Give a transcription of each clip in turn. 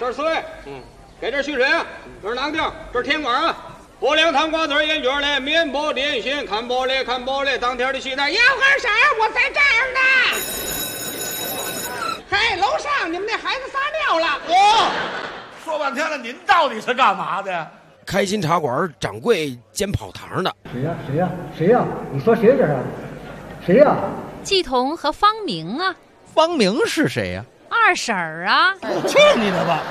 这是水，给这蓄水啊，这是囊丁，这是甜瓜啊。拨两汤瓜子烟卷来，面包点心，看玻璃看玻璃，当天的期待要干啥？我在这儿呢。嘿，楼上你们那孩子撒尿了。 说半天了，您到底是干嘛的呀？ 开心茶馆掌柜兼跑堂的。 谁呀？你说谁这是？谁呀？ 季彤和方明啊。 方明是谁呀？ 二婶儿啊。 去你的吧！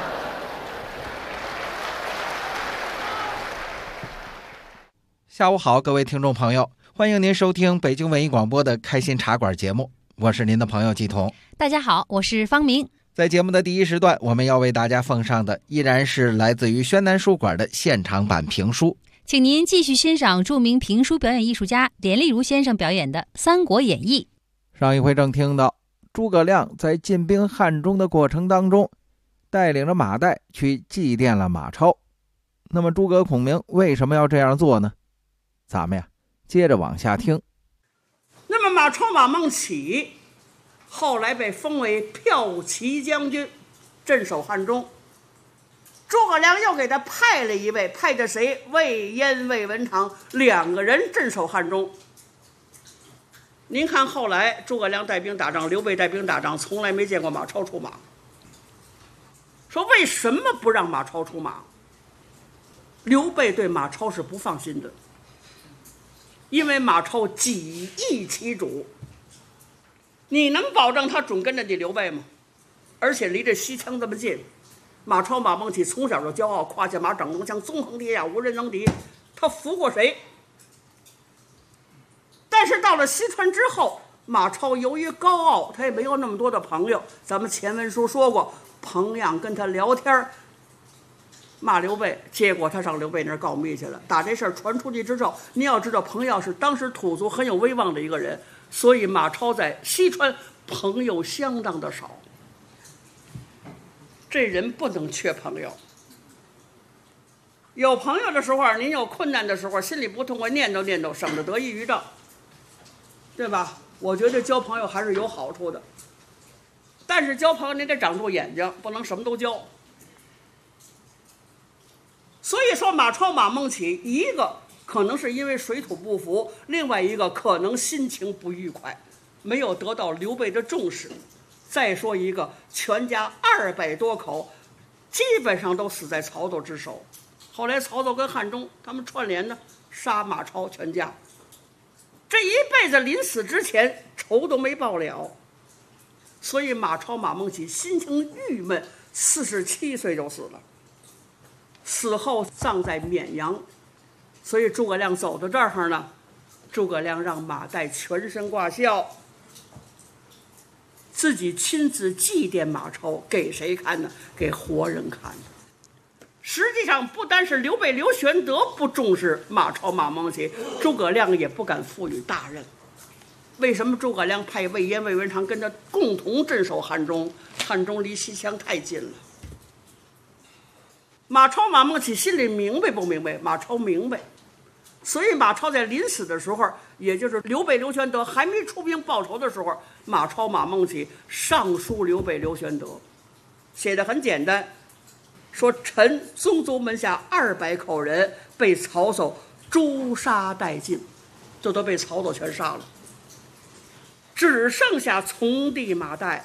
下午好，各位听众朋友，欢迎您收听北京文艺广播的开心茶馆节目，我是您的朋友季彤。 大家好，我是方明。 在节目的第一时段，我们要为大家奉上的依然是来自于宣南书馆的现场版评书， 请您继续欣赏著名评书表演艺术家连丽如先生表演的《三国演义》。 上一回正听到诸葛亮在进兵汉中的过程当中，带领着马岱去祭奠了马超。那么诸葛孔明为什么要这样做呢？咱们呀接着往下听。 那么马超马孟起后来被封为骠骑将军，镇守汉中。诸葛亮又给他派了一位，派的谁？魏延、魏文长两个人镇守汉中。您看后来诸葛亮带兵打仗，刘备带兵打仗，从来没见过马超出马。说为什么不让马超出马？刘备对马超是不放心的，因为马超几易其主，你能保证他准跟着你刘备吗？而且离这西羌这么近，马超马孟起从小就骄傲，胯下马掌中枪，纵横天下无人能敌，他服过谁？但是到了西川之后，马超由于高傲，他也没有那么多的朋友。咱们前文书说过，彭样跟他聊天骂刘备，结果他上刘备那儿告密去了。打这事儿传出去之后，你要知道彭样是当时土族很有威望的一个人，所以马超在西川朋友相当的少。这人不能缺朋友，有朋友的时候，您有困难的时候，心里不痛快，念叨念叨，省得得益于赵，对吧？我觉得交朋友还是有好处的，但是交朋友你得长住眼睛，不能什么都交。所以说马超马孟起，一个可能是因为水土不服，另外一个可能心情不愉快，没有得到刘备的重视。再说一个，全家200多口基本上都死在曹操之手。后来曹操跟汉中他们串联呢，杀马超全家。这一辈子临死之前仇都没报了，所以马超马孟起心情郁闷，47岁就死了，死后葬在绵阳。所以诸葛亮走到这儿呢，诸葛亮让马岱全身挂孝，自己亲自祭奠马超，给谁看呢？给活人看的。实际上不单是刘备刘玄德不重视马超马孟起，诸葛亮也不敢赋予大任。为什么诸葛亮派魏延魏文长跟他共同镇守汉中？汉中离西羌太近了。马超马孟起心里明白不明白？马超明白。所以马超在临死的时候，也就是刘备刘玄德还没出兵报仇的时候，马超马孟起上书刘备刘玄德，写得很简单，说臣宗族门下200口人被曹操诛杀殆尽，这都被曹操全杀了，只剩下从弟马岱，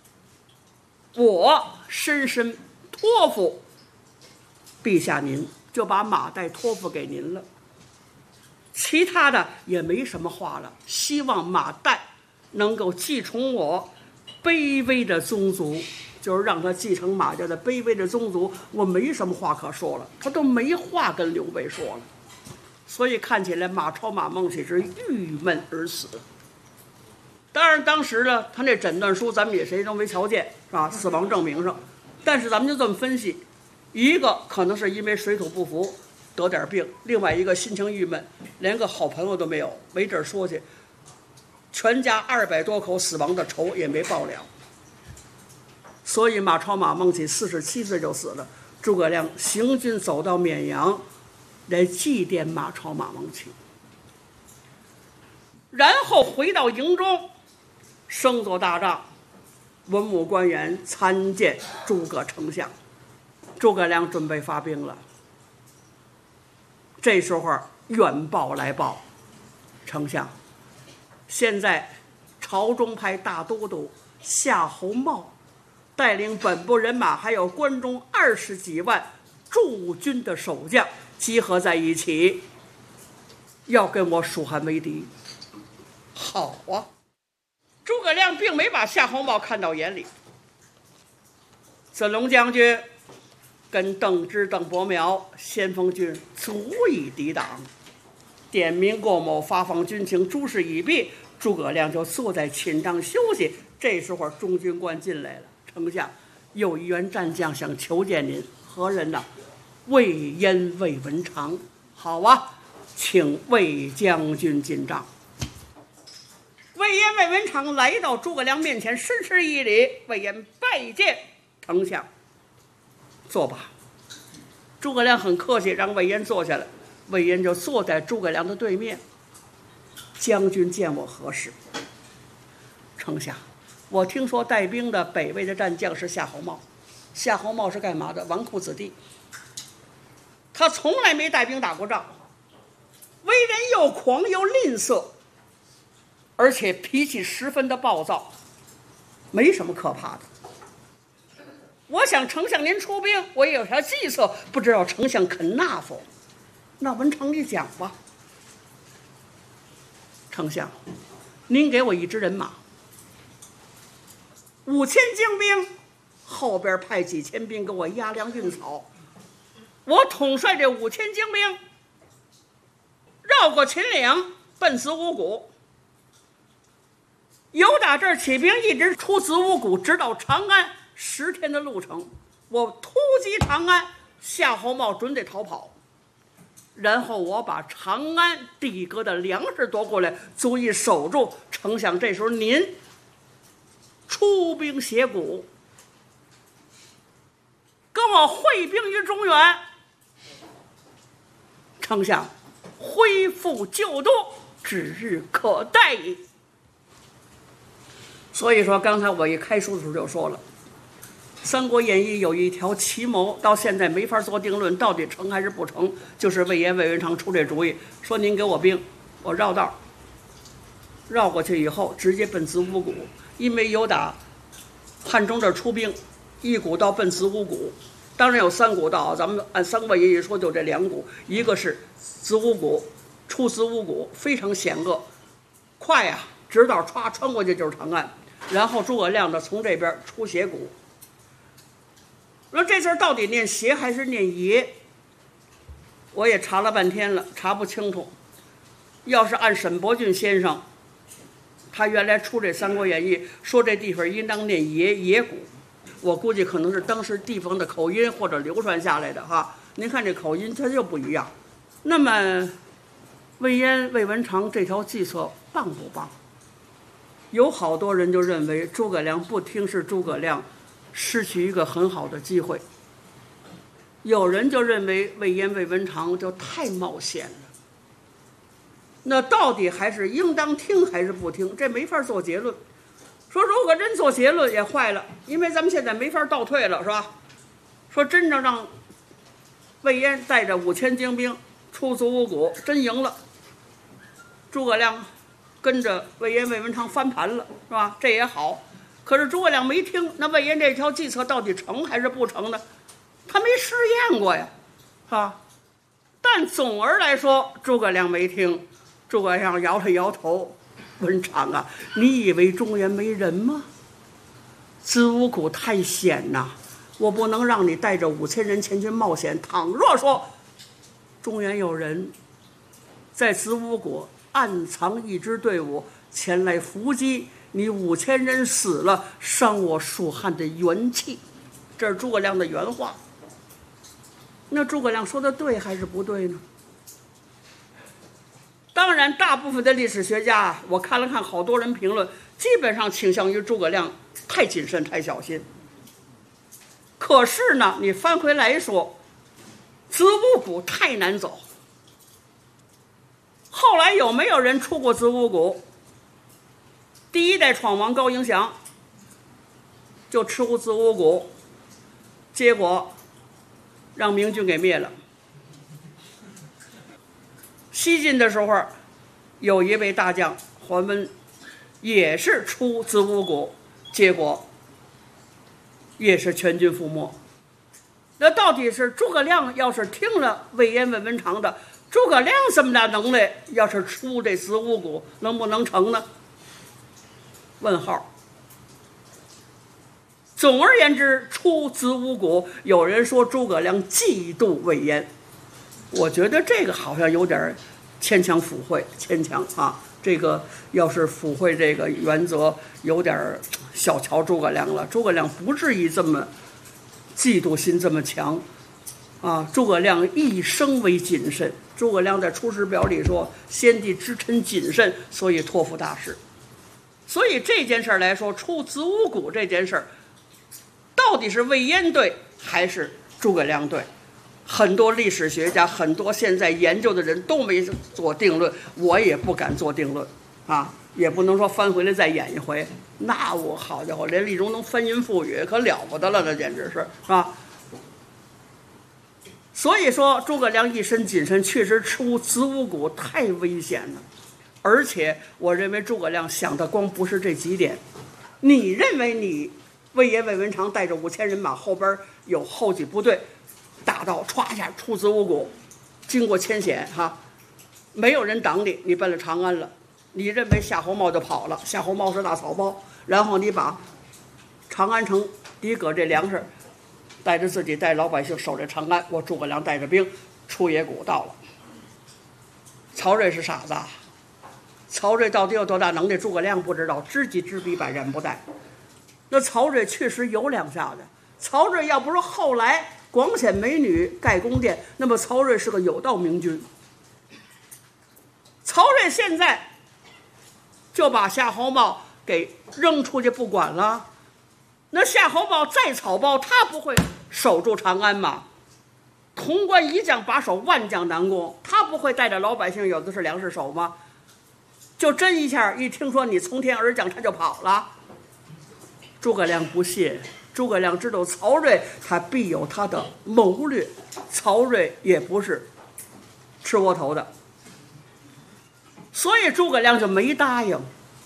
我深深托付陛下您，就把马岱托付给您了。其他的也没什么话了，希望马岱能够继承我卑微的宗族，就是让他继承马家的卑微的宗族。我没什么话可说了，他都没话跟刘备说了。所以看起来马超马孟起是郁闷而死。当然当时呢，他那诊断书咱们也谁都没瞧见，是吧？死亡证明上，但是咱们就这么分析，一个可能是因为水土不服得点病，另外一个心情郁闷，连个好朋友都没有，没地儿说去，全家200多口死亡的仇也没报了。所以马超马孟起47岁就死了。诸葛亮行军走到绵阳来祭奠马超马孟起，然后回到营中升做大帐，文武官员参见诸葛丞相。 诸葛亮准备发兵了。这时候远报来报，丞相，现在朝中派大都督夏侯茂带领本部人马还有关中20几万驻军的守将集合在一起，要跟我蜀汉为敌。好啊，诸葛亮并没把夏侯茂看到眼里。子龙将军跟邓芝、邓伯苗先锋军足以抵挡，点名过某，发放军情，诸事已毕，诸葛亮就坐在寝帐休息。这时候中军官进来了，丞相，有一员战将想求见您。何人呢？魏延魏文长。好啊，请魏将军进帐。魏延魏文长来到诸葛亮面前，深施一礼。魏延拜见丞相。坐吧。诸葛亮很客气，让魏延坐下来。魏延就坐在诸葛亮的对面。将军见我何事？丞相，我听说带兵的北魏的战将是夏侯茂。夏侯茂是干嘛的？纨绔子弟，他从来没带兵打过仗，为人又狂又吝啬，而且脾气十分的暴躁，没什么可怕的。我想丞相您出兵，我也有条计策，不知道丞相肯纳否？那文长你讲吧。丞相，您给我一支人马，5000精兵，后边派几千兵给我押粮运草，我统帅这5000精兵，绕过秦岭，奔子午谷，由打这儿起兵，一直出子午谷，直到长安，10天的路程。我突击长安，夏侯茂准得逃跑，然后我把长安地阁的粮食夺过来，足以守住。丞相，这时候您出兵协鼓，跟我会兵于中原。丞相，恢复旧都，指日可待矣。所以说，刚才我一开书的时候就说了，《三国演义》有一条奇谋，到现在没法做定论，到底成还是不成？就是魏延、魏文长出这主意，说您给我兵，我绕道，绕过去以后直接奔子午谷，因为有打汉中这出兵，一股道奔子午谷，当然有3股道，咱们按《三国演义》说就这2股，一个是子午谷，出子午谷非常险恶，快呀，直道穿过去就是长安。然后诸葛亮呢从这边出斜谷。说这字到底念斜还是念爷？我也查了半天了，查不清楚。要是按沈伯俊先生，他原来出这《三国演义》，说这地方应当念野谷，我估计可能是当时地方的口音或者流传下来的哈。您看这口音它就不一样。那么魏延、魏文长这条计策棒不棒？有好多人就认为诸葛亮不听是诸葛亮失去一个很好的机会，有人就认为魏延、魏文长就太冒险了。那到底还是应当听还是不听？这没法做结论。说如果真做结论也坏了，因为咱们现在没法倒退了，是吧？说真正让魏延带着5000精兵出子午谷，真赢了，诸葛亮跟着魏延、魏文长翻盘了，是吧？这也好。可是诸葛亮没听，那魏延这条计策到底成还是不成呢？他没试验过呀，啊！但总而来说，诸葛亮没听。诸葛亮摇了摇头：“文长啊，你以为中原没人吗？子午谷太险呐，我不能让你带着5000人前去冒险。倘若说中原有人，在子午谷暗藏一支队伍前来伏击，你5000人死了，伤我蜀汉的元气。”这是诸葛亮的原话。那诸葛亮说的对还是不对呢？当然，大部分的历史学家，我看了看好多人评论，基本上倾向于诸葛亮太谨慎、太小心。可是呢，你翻回来说，子午谷太难走。后来有没有人出过子午谷？第1代闯王高迎祥就出子午谷，结果让明军给灭了。西晋的时候，有一位大将桓温，也是出子午谷，结果也是全军覆没。那到底是诸葛亮要是听了魏延魏文长的，诸葛亮这么大能耐，要是出这子午谷，能不能成呢？问号。总而言之，出子午谷，有人说诸葛亮嫉妒魏延，我觉得这个好像有点牵强附会，牵强啊。这个要是附会这个原则，有点小瞧诸葛亮了。诸葛亮不至于这么嫉妒心这么强啊。诸葛亮一生为谨慎，诸葛亮在《出师表》里说：“先帝之臣谨慎，所以托付大事。”所以这件事来说，出子午谷这件事到底是魏延对还是诸葛亮对？很多历史学家，很多现在研究的人都没做定论，我也不敢做定论啊，也不能说翻回来再演一回。那我好家伙，连李荣能翻云覆雨，可了不得了，那简直是啊。所以说，诸葛亮一身谨慎，确实出子午谷太危险了。而且，我认为诸葛亮想的光不是这几点。你认为你魏延魏文长带着5000人马，后边有后继部队，打到歘一下出子午谷，经过艰险哈，没有人挡你，你奔了长安了。你认为夏侯茂就跑了？夏侯茂是大草包，然后你把长安城底搁这粮食，带着自己带老百姓守着长安。我诸葛亮带着兵出野谷到了。曹睿是傻子，曹睿到底有多大能耐？诸葛亮不知道，知己知彼，百战不殆。那曹睿确实有两下子。曹睿要不是后来广显美女盖宫殿，那么曹睿是个有道明君。曹睿现在就把夏侯茂给扔出去不管了，那夏侯茂再草包，他不会守住长安吗？潼关一将把守，万将难攻，他不会带着老百姓有的是粮食守吗？就真一下一听说你从天而降，他就跑了。诸葛亮不屑，诸葛亮知道曹睿他必有他的谋略，曹睿也不是吃窝头的，所以诸葛亮就没答应。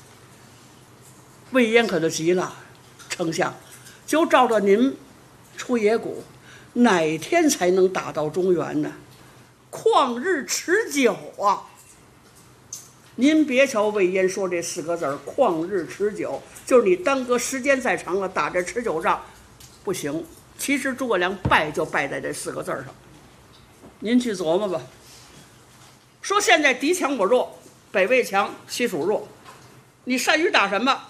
魏延可就急了，丞相，就照着您出野谷，哪天才能打到中原呢？旷日持久啊！您别瞧魏延说这4个字儿，旷日持久，就是你耽搁时间再长了，打这持久仗不行。其实诸葛亮败就败在这4个字上，您去琢磨吧。说现在敌强我弱，北魏强，西蜀弱，你善于打什么？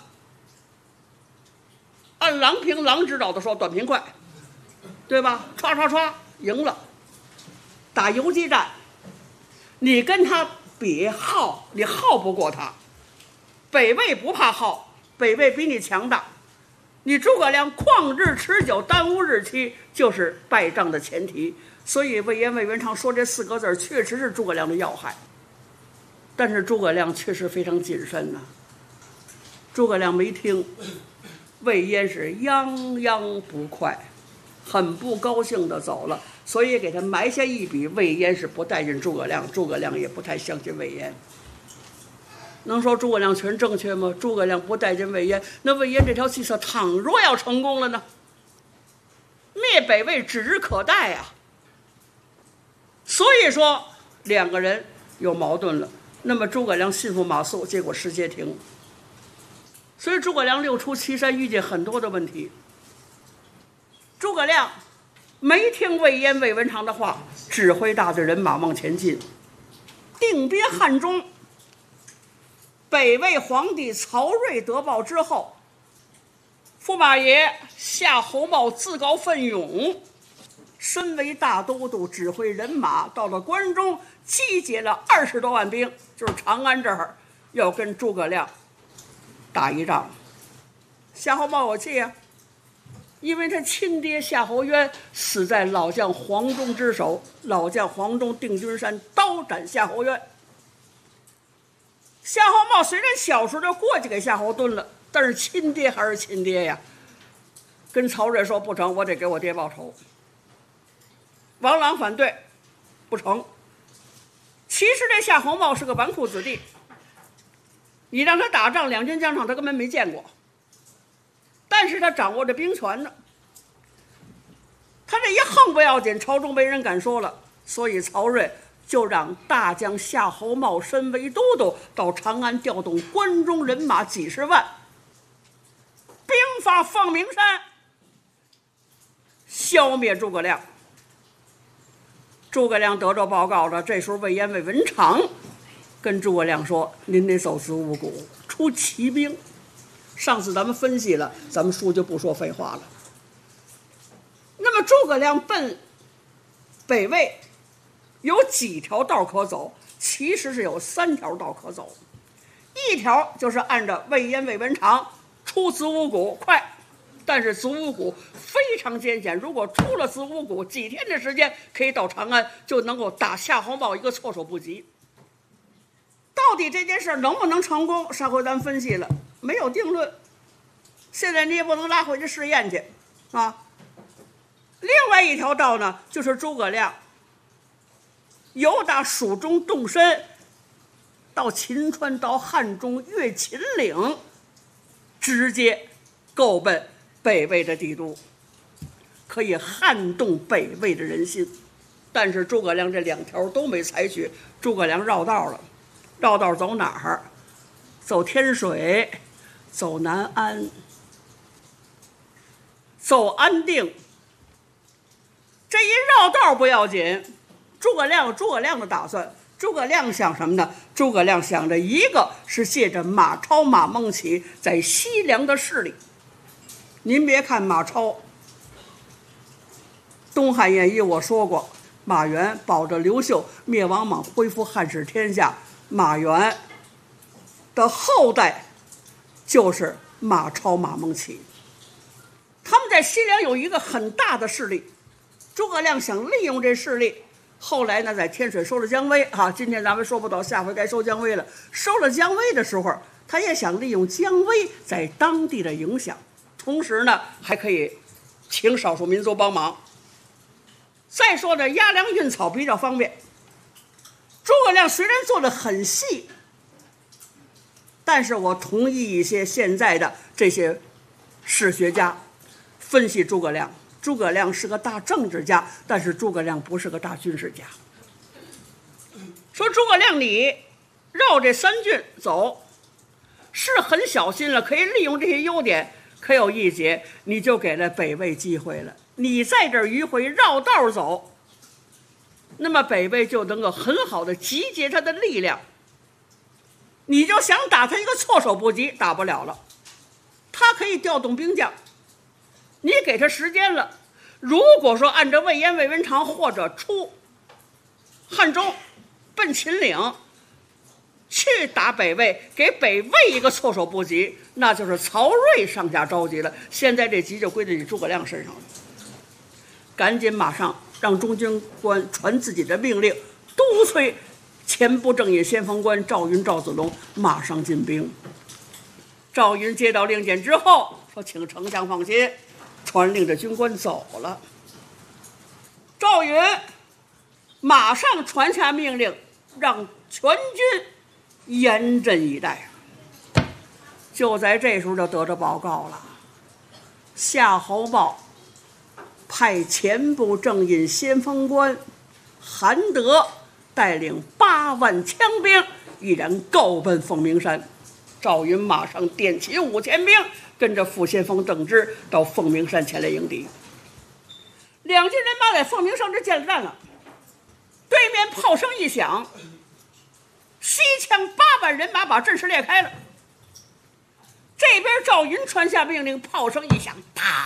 按郎平郎指导的说，短平快，对吧？唰唰唰赢了。打游击战，你跟他比耗，你耗不过他。北魏不怕耗，北魏比你强大。你诸葛亮旷日持久，耽误日期，就是败仗的前提。所以魏延魏文长说这4个字确实是诸葛亮的要害。但是诸葛亮确实非常谨慎呐。诸葛亮没听，魏延是泱泱不快，很不高兴的走了。所以给他埋下一笔，魏延是不待见诸葛亮，诸葛亮也不太相信魏延。能说诸葛亮全正确吗？诸葛亮不待见魏延，那魏延这条计策倘若要成功了呢？灭北魏指日可待啊！所以说2个人有矛盾了。那么诸葛亮信服马谡，结果失街亭。所以诸葛亮6出祁山，遇见很多的问题。诸葛亮没听魏延魏文长的话，指挥大队人马往前进。定边汉中，北魏皇帝曹睿得报之后，驸马爷夏侯茂自告奋勇，身为大都督，指挥人马到了关中，集结了20多万兵，就是长安这儿要跟诸葛亮打一仗。夏侯茂有气啊，因为他亲爹夏侯渊死在老将黄忠之手，老将黄忠定军山刀斩夏侯渊。夏侯茂虽然小时候就过去给夏侯惇了，但是亲爹还是亲爹呀。跟曹睿说不成，我得给我爹报仇。 王朗反对，不成。其实这夏侯茂是个纨绔子弟，你让他打仗，两军疆场他根本没见过，但是他掌握着兵权呢。他这一横不要紧，朝中没人敢说了，所以曹睿就让大将夏侯茂身为都督，到长安调动关中人马几十万，兵发凤鸣山，消灭诸葛亮。诸葛亮得着报告了，这时候魏延、魏文长跟诸葛亮说：“您得走子午谷，出奇兵。”上次咱们分析了，咱们书就不说废话了。那么诸葛亮奔北魏有几条道可走？其实是有3条道可走。一条就是按照魏延、魏文长出子午谷快，但是子午谷非常艰险，如果出了子午谷，几天的时间可以到长安，就能够打夏侯茂一个措手不及。到底这件事能不能成功？上回咱们分析了，没有定论。现在你也不能拉回去试验去啊。另外一条道呢，就是诸葛亮由打蜀中动身到秦川，到汉中，越秦岭，直接够奔北魏的帝都，可以撼动北魏的人心。但是诸葛亮这2条都没采取，诸葛亮绕道了。绕道走哪儿？走天水，走南安，走安定。这一绕道不要紧，诸葛亮有诸葛亮的打算。诸葛亮想什么呢？诸葛亮想着一个是借着马超、马孟起在西凉的势力。您别看马超，《东汉演义》我说过，马援保着刘秀灭王莽，恢复汉室天下。马援的后代就是马超、马孟起，他们在西凉有一个很大的势力。诸葛亮想利用这势力，后来呢，在天水收了姜维啊。今天咱们说不到，下回该收姜维了。收了姜维的时候，他也想利用姜维在当地的影响，同时呢，还可以请少数民族帮忙。再说呢，押粮运草比较方便。诸葛亮虽然做得很细，但是我同意一些现在的这些史学家分析诸葛亮。诸葛亮是个大政治家，但是诸葛亮不是个大军事家。说诸葛亮你绕这3郡走是很小心了，可以利用这些优点，可有一节你就给了北魏机会了。你在这儿迂回绕道走，那么北魏就能够很好的集结他的力量，你就想打他一个措手不及，打不了了。他可以调动兵将，你给他时间了。如果说按照魏延、魏文长或者出汉中奔秦岭去打北魏，给北魏一个措手不及，那就是曹睿上下着急了。现在这急就归到你诸葛亮身上了，赶紧马上让中军官传自己的命令，督催前部正印先锋官赵云、赵子龙马上进兵。赵云接到令箭之后说：“请丞相放心。”传令着军官走了。赵云马上传下命令，让全军严阵以待。就在这时候就得着报告了，夏侯茂派前部正印先锋官韩德带领8万枪兵，毅然告奔凤鸣山。赵云马上点起5000兵，跟着副先锋郑芝到凤鸣山前来迎敌。两军人马在凤鸣山这见了战了，对面炮声一响，西羌8万人马把阵势裂开了。这边赵云传下命令，炮声一响，啪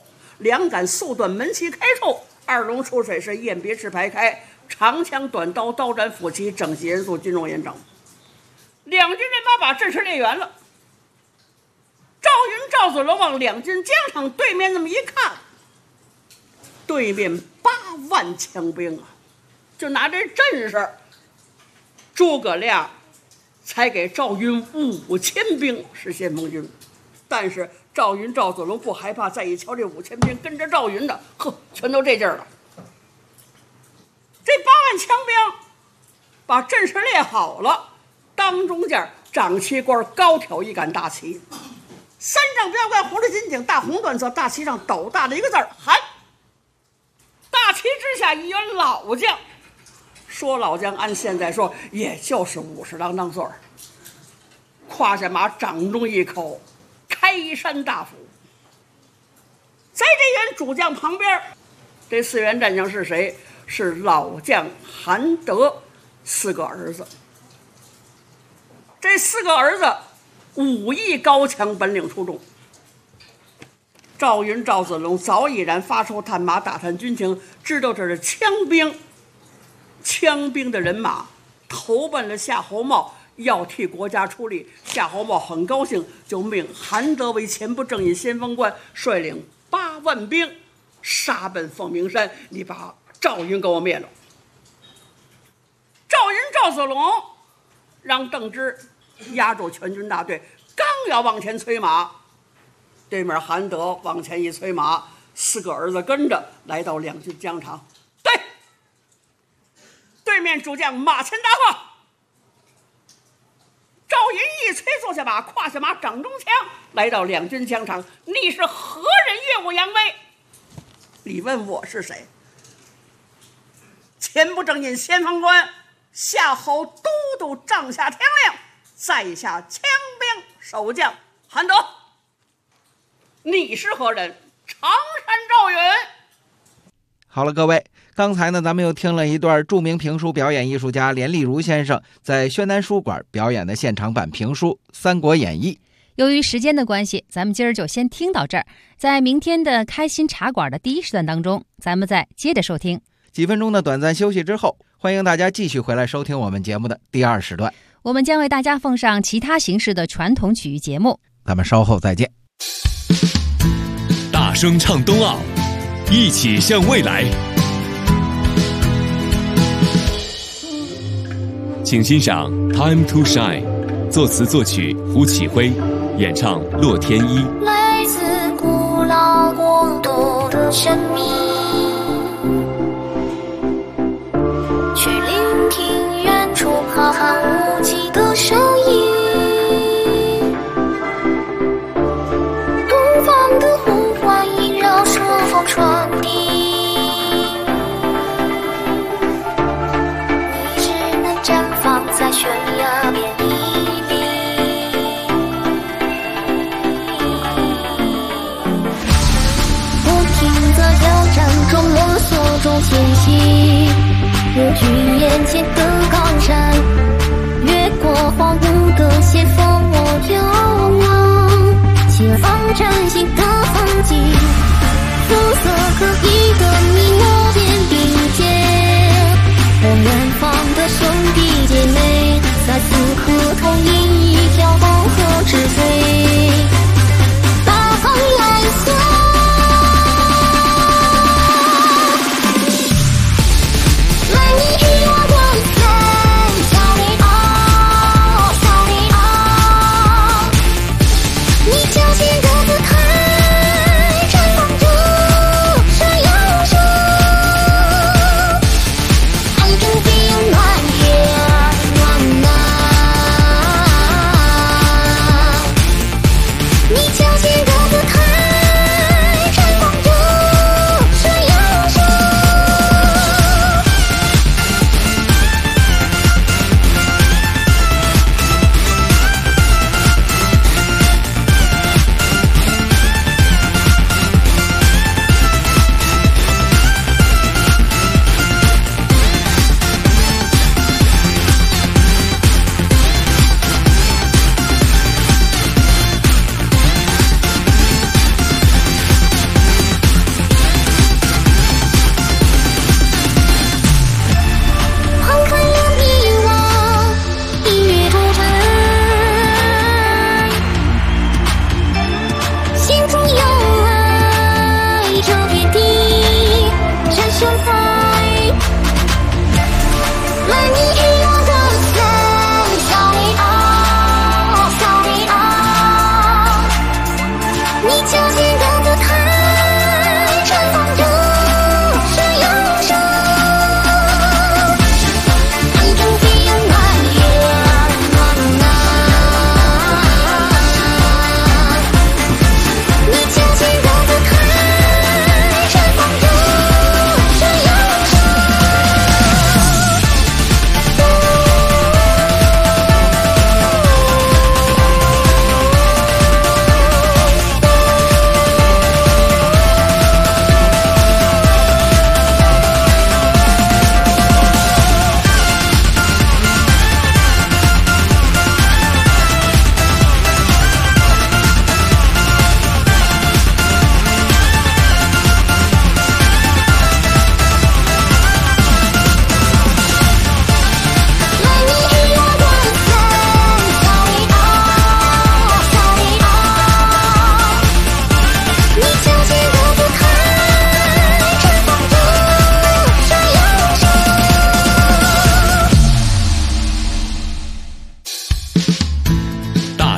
，2杆速断，门旗开处，2龙出水，是雁别翅排开，长枪短刀，刀斩斧旗，整齐严肃，军容严整。两军人马把阵势列圆了。赵云、赵子龙往两军疆场对面那么一看，对面8万枪兵啊！就拿这阵势，诸葛亮才给赵云5000兵是先锋军。但是赵云、赵子龙不害怕，再一瞧这5000兵跟着赵云的，呵，全都这劲儿了。 这8万强兵把阵势列好了，当中间长旗官高挑一杆大旗，三丈标杆，红着金顶，大红缎色，大旗上斗大的一个字儿“韩”。大旗之下一员老将，说老将按现在说也就是50啷当岁儿，胯下马掌中一口开山大斧。在这员主将旁边，这4员战将是谁？是老将韩德4个儿子。这4个儿子武艺高强，本领出众。赵云、赵子龙早已然发出探马，打探军情，知道这是枪兵的人马投奔了夏侯茂，要替国家出力。夏侯茂很高兴，就命韩德为前部正印先锋官，率领8万兵杀奔凤鸣山，你把赵云给我灭了。赵云、赵子龙让邓芝压住全军大队，刚要往前催马，对面韩德往前一催马，4个儿子跟着来到两军疆场。对面主将马前答话。赵云一催坐下马，胯下马掌中枪，来到两军疆场。你是何人越我扬威？你问我是谁？前部正印先锋官，夏侯都督帐下天令，在下枪兵守将韩德。你是何人？常山赵云。 好了，各位，刚才呢，咱们又听了一段著名评书表演艺术家连丽如先生在宣南书馆表演的现场版评书《三国演义》。 由于时间的关系，咱们今儿就先听到这儿。在明天的开心茶馆的第1时段当中，咱们再接着收听。 几分钟的短暂休息之后，欢迎大家继续回来收听我们节目的第2时段。 我们将为大家奉上其他形式的传统曲艺节目。 咱们稍后再见。 大声唱冬奥，一起向未来。请欣赏《Time to Shine》，作词作曲胡启辉，演唱骆天一。 来自古老国度的神秘，去聆听远处浩瀚无际的声音。东方的呼唤萦绕顺风传递，你只能绽放在悬崖边一笔。不停在挑战中摸索中前行，越距眼前的高山，越过荒芜的斜峰，我眺望前方崭新的风景。肤色各异的你我肩并肩，和远方的兄弟姐妹在此刻同饮一条黄河之水，大风来送。你矫健的姿态绽放着闪耀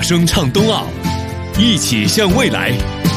声唱冬奥，一起向未来。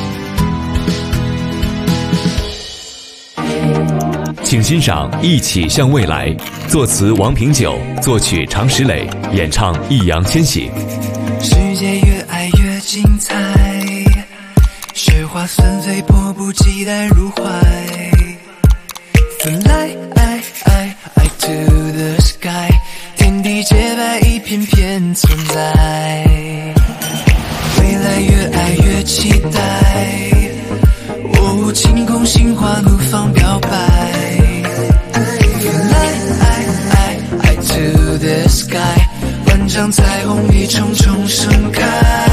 请欣赏《一起向未来》，作词王平久，作曲常石磊，演唱易烊千玺。 世界越爱越精彩，雪花纷飞，迫不及待入怀。Fly to the sky， 天地洁白，一片片存在。未来越爱越期待，哦，晴空心花怒放表白。Fly to the sky， 万丈彩虹一重重盛开。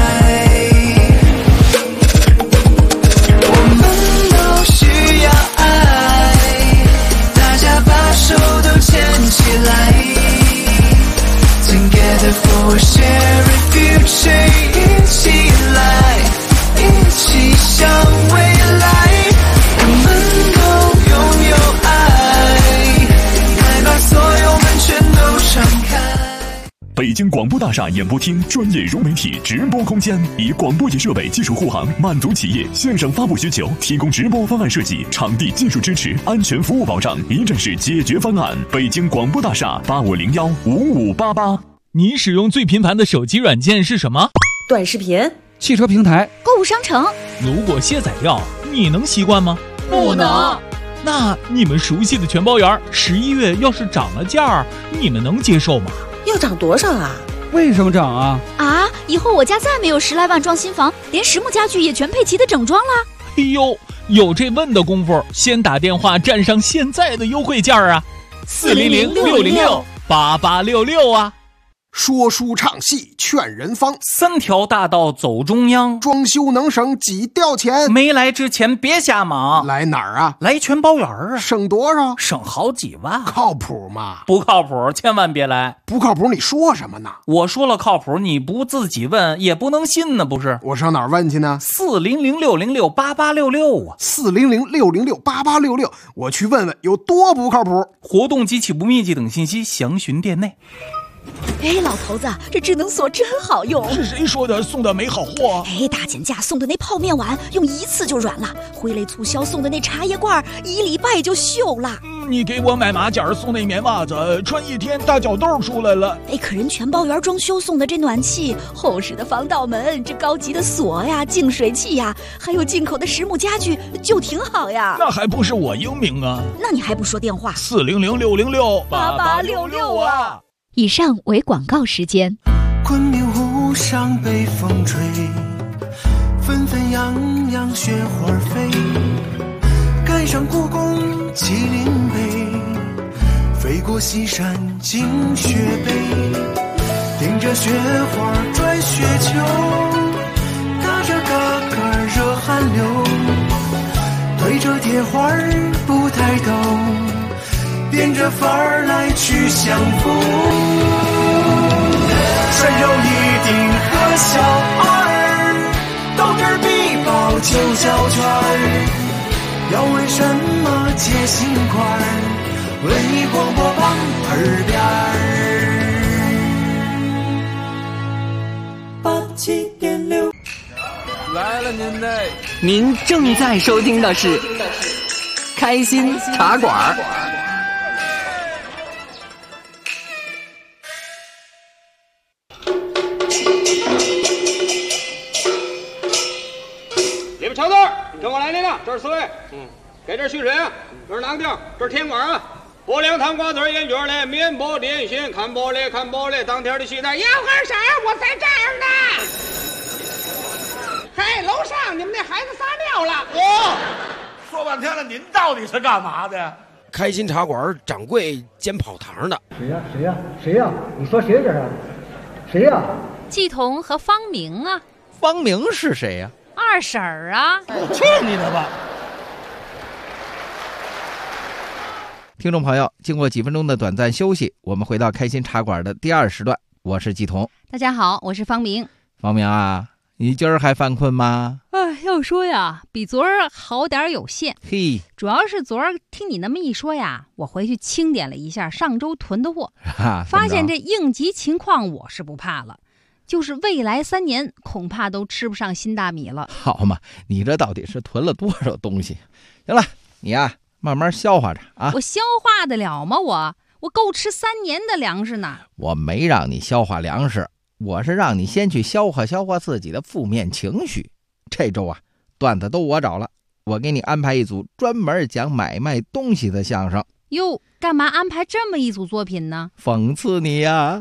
我们都需要爱，大家把手都牵起来。Together for a shared future， 一起来，一起向未来。我们都拥有爱，来把所有门全都敞开。 北京广播大厦演播厅专业融媒体直播空间，以广播节设备技术护航，满足企业线上发布需求，提供直播方案设计、场地技术支持、安全服务保障，一站式解决方案。北京广播大厦85015588。 你使用最频繁的手机软件是什么？ 短视频、 汽车平台、 购物商城。 如果卸载掉，你能习惯吗？ 不能。 那你们熟悉的全包园11月要是涨了价，你们能接受吗？ 要涨多少啊？ 为什么涨啊？ 啊！以后我家再没有10来万装新房，连实木家具也全配齐的整装了。 哎呦，有这问的功夫，先打电话占上现在的优惠价啊！400-606-8866啊！ 说书唱戏劝人方 ，3条大道走中央， 装修能省几吊钱？ 没来之前别瞎忙。 来哪儿啊？ 来全包园啊！ 省多少？ 省好几万。 靠谱吗？ 不靠谱，千万别来。 不靠谱你说什么呢？ 我说了靠谱，你不自己问也不能信呢，不是？ 我上哪儿问去呢 ？400-606-8866啊 ！400-606-8866，我去问问有多不靠谱。 活动及起步面积等信息详询店内。 哎，老头子，这智能锁真好用。 是谁说的送的没好货？ 哎，大减价送的那泡面碗用一次就软了，挥泪促销送的那茶叶罐1礼拜就锈了。 你给我买马甲送那棉袜子，穿1天大脚痘出来了。 哎，可人全包园装修送的这暖气、厚实的防盗门、这高级的锁呀、净水器呀，还有进口的实木家具，就挺好呀。 那还不是我英明啊？ 那你还不说电话 ？400-606-8866啊！ 以上为广告时间。 昆明湖上北风吹，纷纷扬扬雪花飞，赶上故宫麒麟碑，飞过西山进雪北，顶着雪花转雪球，打着嘎嘎热汗流，对着铁花不抬头，变着法儿来去相逢，穿上一顶和小二，斗智必报9角圈，要为什么接心块？文艺广播旁耳边87.6。 来了您正在收听的是开心茶馆。 里边瞧字，跟我来您了，这是4位。给这续水啊，这是哪个地儿？这是天馆啊。拨凉汤瓜子烟卷嘞，面包点心，看包嘞，当天的期待。要喝啥？我在这儿呢。嘿，楼上你们那孩子撒尿了。 说半天了，您到底是干嘛的？ 开心茶馆掌柜兼跑堂的。 谁呀？你说谁这是？谁呀？ 季彤和方明啊。 方明是谁呀？ 二婶儿啊。 去你的吧！ 听众朋友，经过几分钟的短暂休息，我们回到开心茶馆的第2时段，我是季彤。 大家好，我是方明。 方明啊，你今儿还犯困吗？ 要说呀，比昨儿好点有限。 嘿， 主要是昨儿听你那么一说呀，我回去清点了一下上周囤的货，发现这应急情况我是不怕了。 就是未来3年恐怕都吃不上新大米了。 好嘛，你这到底是囤了多少东西？行了，你呀，慢慢消化着啊。 我消化得了吗？我够吃3年的粮食呢。 我没让你消化粮食，我是让你先去消化消化自己的负面情绪。这周啊，段子都我找了，我给你安排一组专门讲买卖东西的相声。 哟，干嘛安排这么一组作品呢？ 讽刺你呀。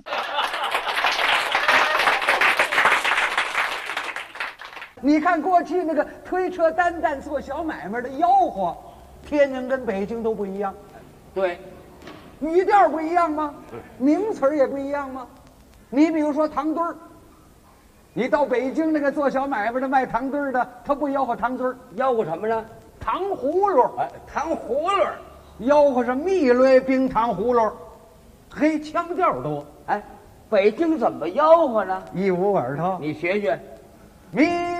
你看过去那个推车担担做小买卖的吆喝，天津跟北京都不一样。 对， 语调不一样吗？名词也不一样吗？你比如说糖墩儿，你到北京那个做小买卖的卖糖墩儿的，他不吆喝糖墩儿， 吆喝什么呢？ 糖葫芦。 糖葫芦， 吆喝是蜜类冰糖葫芦，嘿，腔调多。 北京怎么吆喝呢？ 一捂耳朵， 你学学。 蜜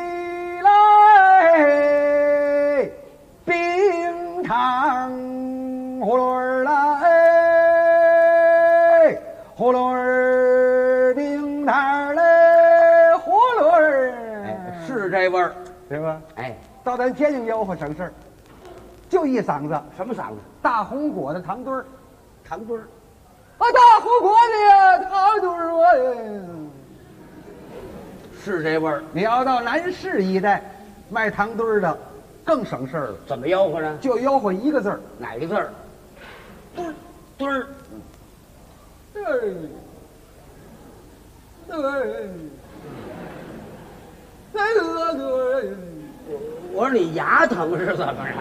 来冰糖葫芦儿来，葫芦儿冰糖来，葫芦儿， 是这味儿， 对吧？到咱天津吆喝省事儿，就一嗓子。 什么嗓子？ 大红果的糖墩儿， 糖墩儿。 大红果的糖墩儿我。 是这味儿。 你要到南市一带卖糖墩儿的，更省事儿了。 怎么吆喝呢？ 就吆喝一个字儿。 哪个字儿？墩儿，墩儿。我说你牙疼是怎么着？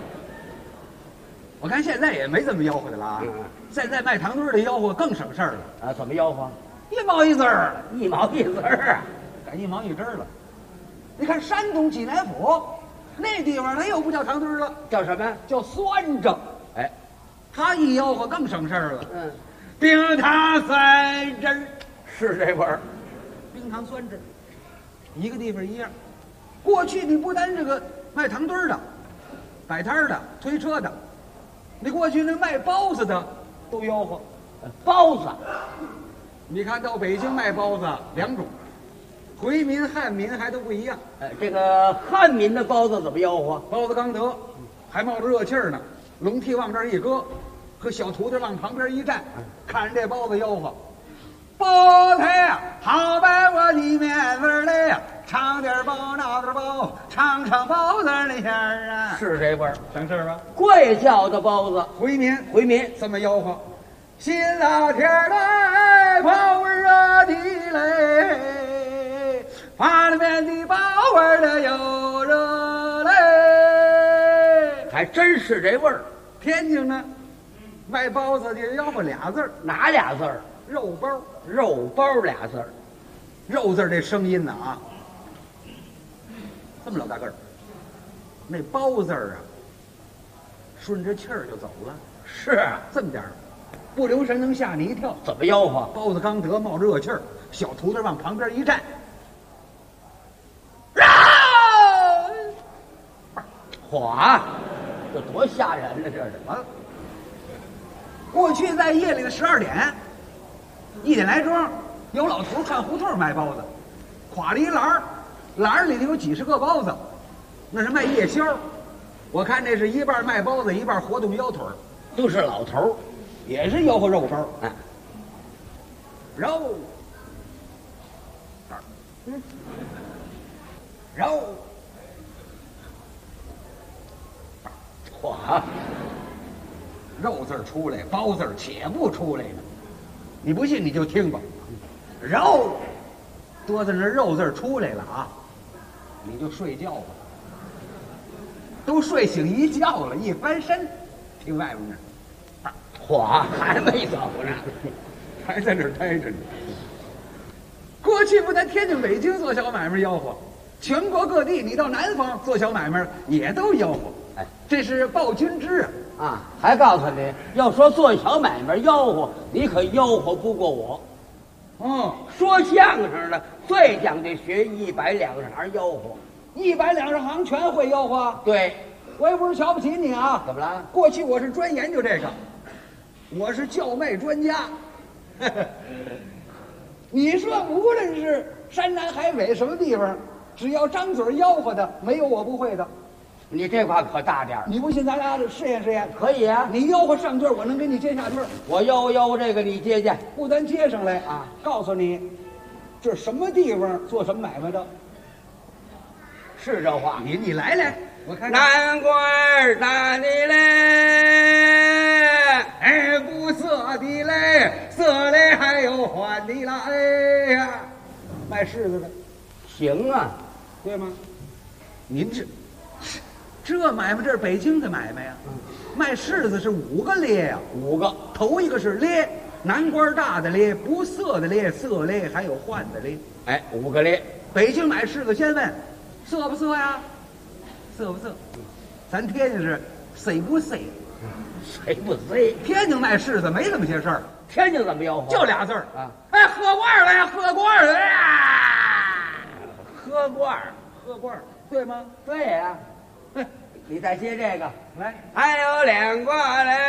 我看现在也没这么吆喝的了啊！现在卖糖墩儿的吆喝更省事儿了啊！怎么吆喝 ？1毛1字儿 ，1毛1字儿啊！ 改1毛1针了。你看山东济南府那地方，它又不叫糖墩儿了， 叫什么？ 叫酸着。他一吆喝更省事儿了。冰糖酸汁儿， 是这味儿。 冰糖酸汁儿，一个地方一样。过去你不单这个卖糖墩儿的、摆摊儿的、推车的，你过去那卖包子的都吆喝。 包子， 你看到北京卖包子2种，回民、汉民还都不一样。 这个汉民的包子怎么吆喝？ 包子刚得，还冒着热气儿呢，笼屉往这儿一搁，和小徒弟往旁边一站，看着这包子吆喝。包子呀，好摆我的面子来呀，长点包，闹点包，尝尝包子的馅儿啊。 是这味儿， 省事儿吧？ 贵叫的包子， 回民这么吆喝。新老天来，泡味热的嘞，发了面的包味的有热嘞， 还真是这味儿。 天津呢，卖包子的吆喝俩字儿， 哪俩字儿？ 肉包。 肉包俩字儿， 肉字儿这声音呢啊，这么老大个儿。那包字儿啊，顺着气儿就走了。 是啊， 这么点儿，不留神能吓你一跳。 怎么吆喝？ 包子刚得，冒着热气儿，小徒弟往旁边一站， 嚯，这多吓人呢！这是完了。过去在夜里的12点。1点来钟，有老头看胡同卖包子，挎了一篮儿，篮儿里头有几十个包子，那是卖夜宵。我看那是一半卖包子，一半活动腰腿儿， 都是老头儿， 也是吆喝肉包。肉，肉， 嚯， 肉字出来，包字且不出来呢。你不信你就听吧，肉，多在那肉字出来了啊，你就睡觉吧。都睡醒一觉了，一翻身，听外面那儿， 嚯，还没走呢， 还在那儿待着呢。过去不在天津、北京做小买卖吆喝，全国各地你到南方做小买卖也都吆喝。这是报君知啊！还告诉你，要说做小买卖吆喝，你可吆喝不过我。说相声的最讲究学100、2十行吆喝 ，100、2十行全会吆喝。 对， 我也不是瞧不起你啊。 怎么了？ 过去我是专研究这个，我是叫卖专家。 你说无论是山南海北什么地方，只要张嘴吆喝的，没有我不会的。 你这话可大点儿。 你不信，咱俩试验试验。 可以啊， 你吆喝上句，我能给你接下句。 我吆喝这个，你接接。 不单接上来啊，告诉你，这什么地方做什么买卖的。 是这话。 你来来，我看看。 南关大的嘞，哎，不色的嘞，色嘞还有换的啦，哎呀， 卖柿子的， 行啊， 对吗？您这买卖，这是北京的买卖呀。卖柿子是5个咧呀 ，5个。 头一个是咧，南官大的咧，不色的咧，色咧，还有换的咧。 哎，5个咧。 北京买柿子先问，色不色呀？色不色？咱天津是谁不谁？ 谁不谁？ 天津卖柿子没这么些事儿。 天津怎么吆喝？ 就俩字儿啊！ 哎，喝罐来呀，喝罐来呀！ 喝罐， 喝罐，对吗？ 对呀。你再接这个来， 还有2挂嘞，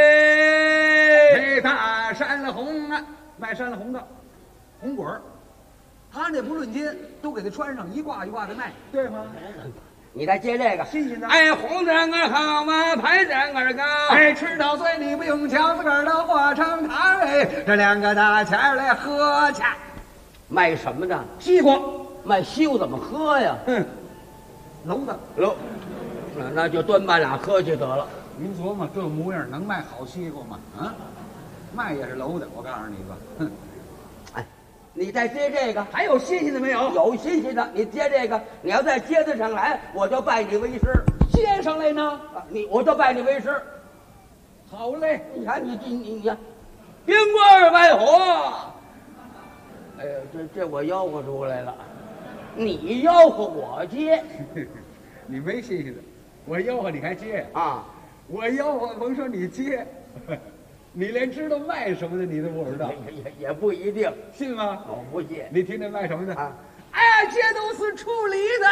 卖大山了红啊，卖山了红的红果儿，他那不论斤，都给他穿上一挂一挂的卖，对吗？ 你再接这个新鲜的。 哎，红瓤儿好嘛，白瓤儿高。 哎，吃到嘴里不用敲，自个儿的化成汤。哎，这2个大钱儿来喝去。 卖什么的？ 西瓜。 卖西瓜怎么喝呀？ 楼的楼。那就端半俩喝去得了。 您琢磨这模样能卖好西瓜吗？啊，卖也是楼的，我告诉你吧。哼， 哎，你再接这个， 还有新鲜的没有？ 有新鲜的，你接这个，你要再接得上来，我就拜你为师。 接上来呢， 我就拜你为师。 好嘞， 你看你看，冰棍外火。哎呀，这我吆喝出来了，你吆喝我接， 你没新鲜的。我吆喝你还接啊？ 我吆喝甭说你接，你连知道卖什么的你都不知道， 也不一定， 信吗？ 我不信。 你听听卖什么的啊？ 哎，这都是处理的。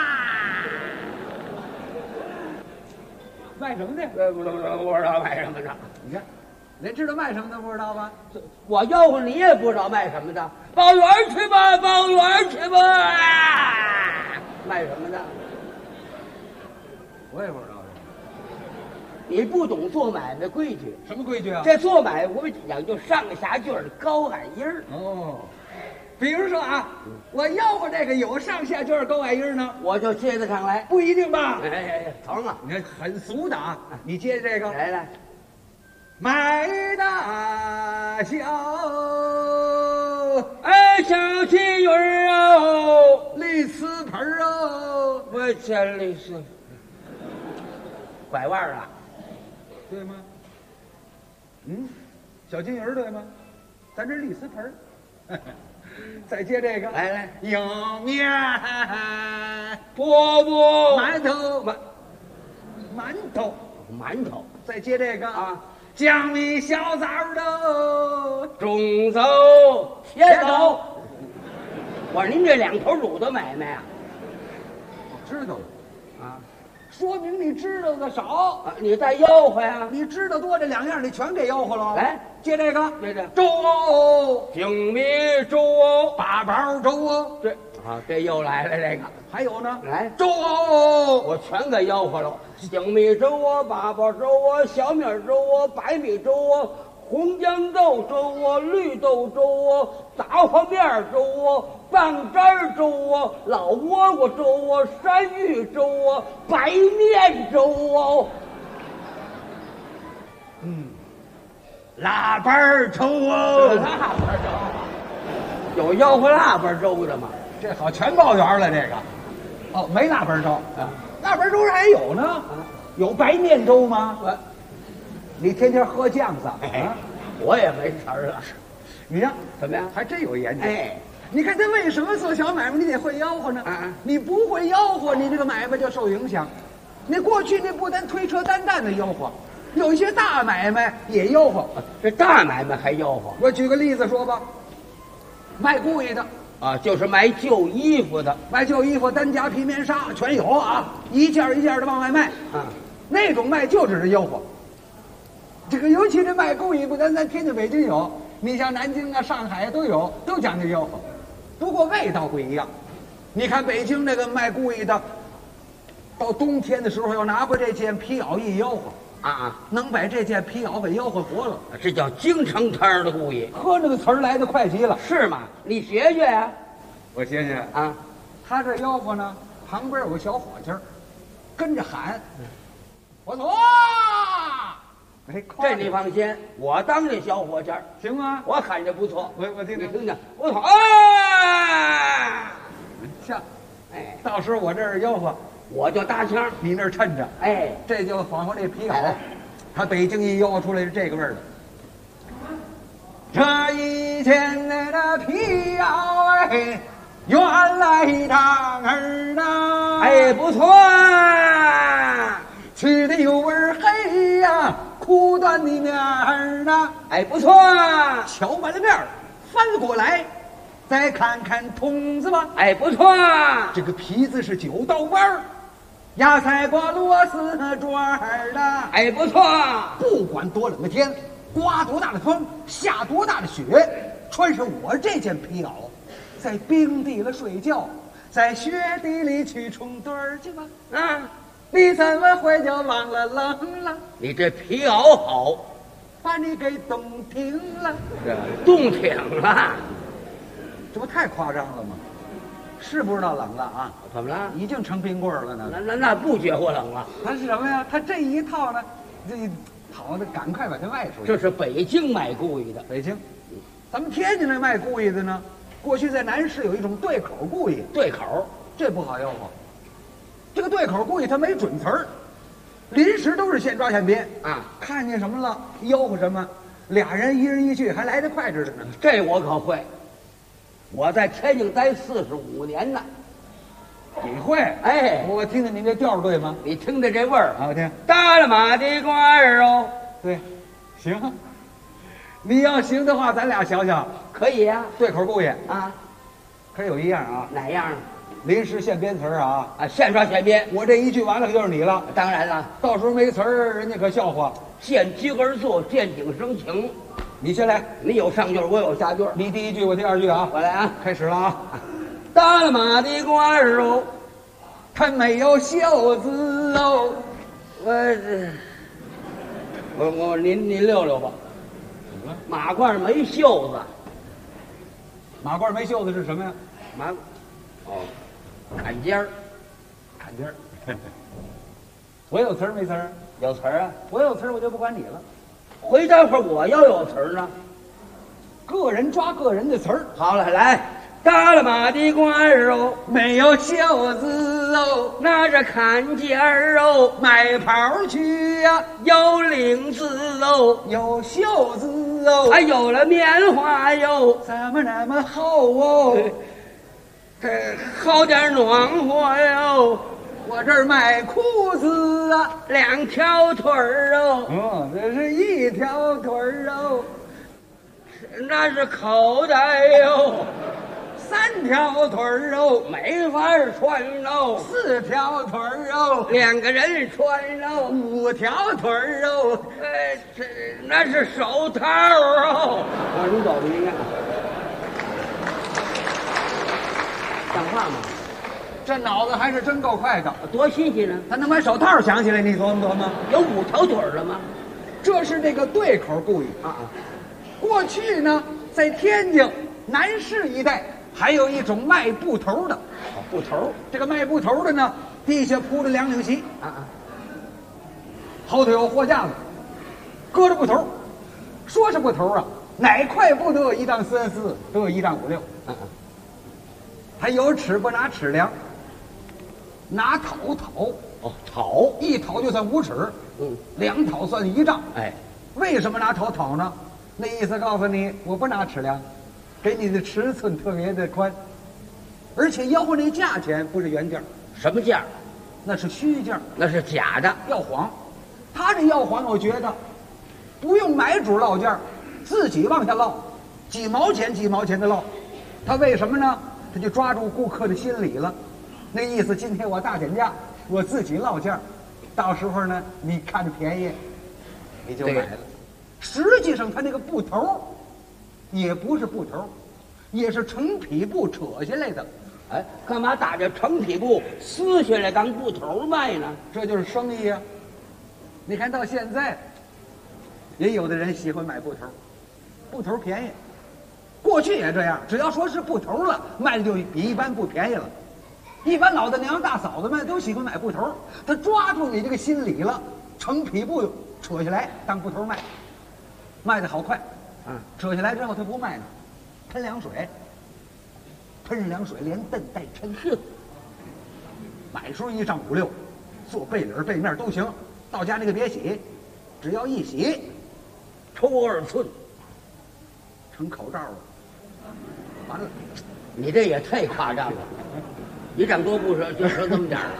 卖什么的？ 不知道卖什么的。 你看，连知道卖什么都不知道吧？ 我吆喝你也不知道卖什么的。包圆去吧，包圆去吧。卖什么的？ 我也不知道。 你不懂做买卖规矩。 什么规矩啊？ 这做买卖我们讲究上下句儿高矮音儿。 哦，比如说啊，我吆喝这个有上下句儿高矮音呢， 我就接得上来。 不一定吧？ 哎，疼啊！ 你看很俗的啊，你接这个。 来， 买大小， 哎，小金鱼儿哦， 绿瓷盆儿哦， 我千里是拐弯啊。 对吗？小金鱼儿对吗？咱这绿瓷盆儿。再接这个， 来， 有面、 饽饽、 馒头。再接这个啊， 江米小枣的， 中走、铁走。我说您这2头乳的买卖啊？ 知道了啊。说明你知道的少啊！你再吆喝呀！ 你知道多，这2样你全给吆喝了。 来， 接这个， 接这粥哦， 精米粥哦 ，8包粥哦。 这啊，这又来了这个。 还有呢， 来粥哦， 我全给吆喝了。精米粥哦，8包粥哦，小米粥哦，白米粥哦，红豇豆粥哦，绿豆粥哦，大黄面粥哦，棒渣粥哦，老倭瓜粥哦，山芋粥哦，白面粥哦。 腊八粥哦， 腊八粥，有吆喝腊八粥的吗？ 这好，全报圆了这个。哦，没腊八粥啊，腊八粥还有呢。有白面粥吗？你天天喝酱子啊？ 我也没词儿了。 你呀， 怎么样？ 还真有研究。 哎， 你看他为什么做小买卖你得会吆喝呢？你不会吆喝，你这个买卖就受影响。你过去你不单推车担担的吆喝，有一些大买卖也吆喝。 这大买卖还吆喝？ 我举个例子说吧，卖故意的啊，就是卖旧衣服的， 卖旧衣服、单夹皮棉纱全有啊，一件一件的往外卖啊。那种卖就只是吆喝。这个尤其这卖故意不单咱天津、北京有， 你像南京啊、上海都有，都讲究吆喝，不过味道不一样。你看北京那个卖故意的，到冬天的时候要拿过这件皮袄一吆喝啊， 能把这件皮袄给吆喝活了。 这叫京城腔的故意， 呵，那个词儿来的快极了。 是吗？你学学呀。 我学学啊。 他这吆喝呢，旁边有个小伙计儿，跟着喊：“我错。” 哎，这你放心，我当这小伙计儿行吗？ 我看着不错。 我听听， 你听听，我错啊！ 像，哎，到时候我这儿吆喝， 我就搭腔， 你那儿衬着， 哎， 这就仿佛这皮袄，他北京一吆喝出来是这个味儿的。这一件那皮袄哎，原来当儿呢， 哎，不错啊， 吃的有味儿黑呀，苦短的面儿呢， 哎，不错啊， 瞧完了面儿，翻过来。再看看筒子吧， 哎，不错啊！ 这个皮子是9道弯儿，芽菜瓜螺丝转儿的， 哎，不错。 不管多冷的天，刮多大的风，下多大的雪，穿上我这件皮袄，在冰地里睡觉，在雪地里去冲盹儿去吧。 啊， 你怎么会就忘了冷了？ 你这皮袄好， 把你给冻停了。 冻挺了。 这不太夸张了吗？是不知道冷了啊？ 怎么了？ 已经成冰棍了呢。 那不觉乎冷了。 它是什么呀？它这一套呢，这好的赶快把它卖出去。 这是北京卖故意的。 北京，咱们天津那卖故意的呢？过去在南市有一种对口故意。 对口， 这不好吆喝。这个对口故意它没准词儿，临时都是现抓现编啊。 看见什么了，吆喝什么，俩人一人一句，还来得快着呢。 这我可会。我在天津待45年呢， 你会？ 哎， 我听听您这调对吗？ 你听着这味儿啊，我听。 搭了马的瓜儿哦， 对，行。你要行的话，咱俩想想。 可以呀， 对口故意啊。 可有一样啊。 哪样？ 临时现编词儿啊！ 啊，现抓现编。 我这一句完了，可就是你了。 当然了， 到时候没词儿，人家可笑话。 见机而作，见景生情。 你先来， 你有上句，我有下句。 你第一句，我第二句啊。 我来啊， 开始了啊。 搭了马的瓜儿哦， 它没有袖子哦。 您溜溜吧。 怎么了？ 马褂没袖子。 马褂没袖子是什么呀？ 坎肩儿。 坎肩儿。我有词儿没词儿？ 有词儿啊。 我有词儿，我就不管你了。 回待会儿我要有词儿呢， 个人抓个人的词儿。 好了，来，搭了马的瓜儿哦， 没有袖子哦， 拿着坎肩儿哦， 买袍去呀， 有领子哦， 有袖子哦， 还有了棉花哟， 怎么那么厚哦？ 这好点暖和哟。 我这儿卖裤子啊 ，2条腿儿哦。 哦，这是1条腿儿哦。 那是口袋哟。 3条腿儿哦， 没法穿喽。 4条腿儿哦 ，2个人穿喽。 5条腿儿哦， 这那是手套哦。我你走吧，应该。像话吗？ 这脑子还是真够快的， 多新鲜呢！ 他能把手套想起来，你琢磨琢磨。 有5条腿了吗？ 这是这个对口故意啊。 过去呢，在天津南市一带。 还有一种卖布头的， 布头。这个卖布头的呢，地下铺着2领席，后头有货架子，搁着布头。说是布头啊，哪块布都有1丈4四，都有1丈5六。还有尺不拿尺量，拿讨讨。 哦，讨一讨就算5尺，2讨算1丈。 哎， 为什么拿讨讨呢？那意思告诉你，我不拿尺量。 给你的尺寸特别的宽，而且吆喝那价钱不是原价， 什么价？ 那是虚价， 那是假的， 要谎。他这要谎，我觉得不用买主落价，自己往下落，几毛钱几毛钱的落。他为什么呢？他就抓住顾客的心理了。那意思，今天我大减价，我自己落价，到时候呢，你看着便宜，你就买了。实际上，他那个布头。 也不是布头，也是成匹布扯下来的。 哎，干嘛打着成匹布撕下来当布头卖呢？ 这就是生意呀。你看到现在，也有的人喜欢买布头，布头便宜。过去也这样，只要说是布头了，卖的就比一般不便宜了。一般老大娘大嫂子们都喜欢买布头，他抓住你这个心理了，成匹布扯下来当布头卖，卖的好快。扯下来之后他不卖呢，喷凉水，喷上凉水连蹬带抻，买时候1丈5、6，做背里背面都行。到家那个别洗，只要一洗，抽2寸，成口罩了。完了， 你这也太夸张了，1丈多布就折这么点儿，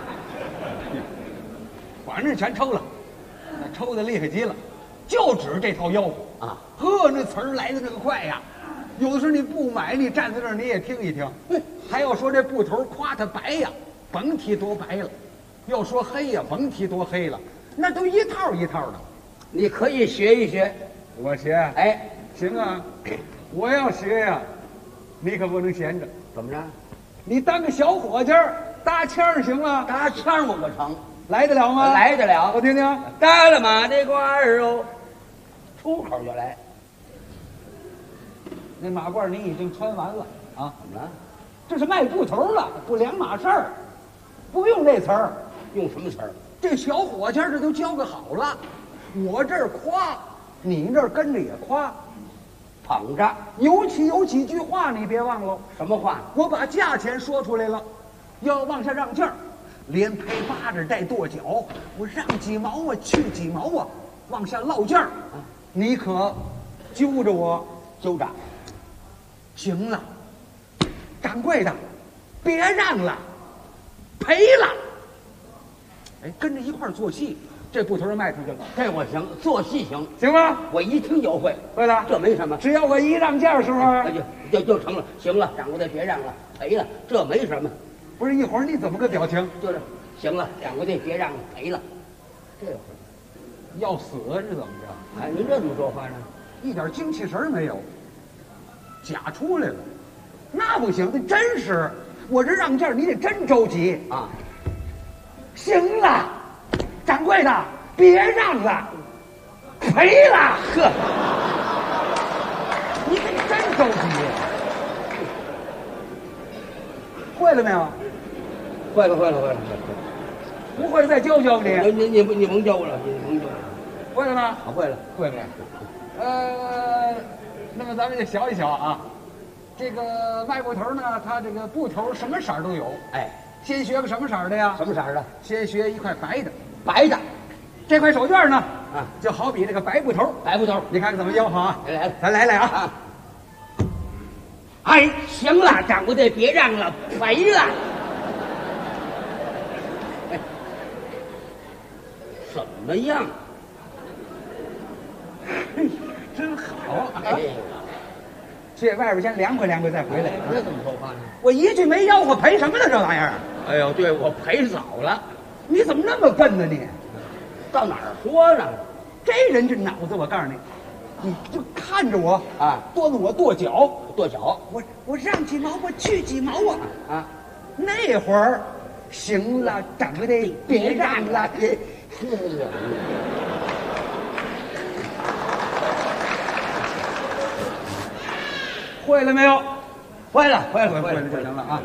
反正全抽了，那抽的厉害极了，就指这套吆喝啊！呵，那词儿来的这个快呀！有的时候你不买，你站在这儿你也听一听。还要说这布头夸它白呀，甭提多白了；要说黑呀，甭提多黑了。那都一套一套的。 你可以学一学。 我学？ 哎， 行啊，我要学呀，你可不能闲着。 怎么着？ 你当个小伙计儿搭腔行吗？ 搭腔我可成， 来得了吗？ 来得了。 我听听。 搭了马的褂儿哦，出口就来。 那马褂你已经穿完了啊？ 怎么了？ 这是卖布头了，不两码事儿，不用这词儿。 用什么词儿？ 这小伙计儿这都教个好了，我这儿夸，你那儿跟着也夸， 捧着。 尤其有几句话你别忘了。 什么话？ 我把价钱说出来了，要往下让价儿，连赔巴掌带跺脚，我让几毛啊，去几毛啊，往下落价儿，你可揪着我。 揪着。 行了，掌柜的，别让了，赔了。哎，跟着一块儿做戏，这布头卖出去了。 这我行，做戏行， 行吗？ 我一听就会。 对了， 这没什么， 只要我一让价的时候， 就成了。行了，掌柜的别让了，赔了，这没什么。 不是一会儿你怎么个表情？ 就是行了，掌柜的别让了，赔了。这会要死是怎么着？ 哎，您这怎么说话呢？ 一点精气神没有，假出来了，那不行，那真是。我这让价你得真着急啊！ 行了，掌柜的，别让了，赔了。呵，你得真着急。会了没有？ 会了。 不会再教教你。 你甭教我了，你甭教我了。 会了吗？ 会了。 那么咱们就学一学啊。这个卖布头呢，它这个布头什么色儿都有。 哎， 先学个什么色儿的呀？ 什么色儿的？ 先学一块白的。 白的， 这块手绢呢，啊，就好比这个白布头。 白布头， 你看看怎么吆喝啊？ 来， 咱来啊！ 哎，行了，掌柜的别让了，赔了。哎，怎么样？ 真好啊！去外边先凉快凉快再回来。 这怎么说话呢？ 我一句没吆喝，赔什么了这玩意儿？ 哎呦，对，我赔早了。 你怎么那么笨呢你？ 到哪儿说呢？ 这人这脑子，我告诉你，你就看着我啊， 跺我跺脚，我让几毛，我去几毛啊！ 啊， 那会儿行了，掌柜的别让了。会了没有？ 会了就行了啊！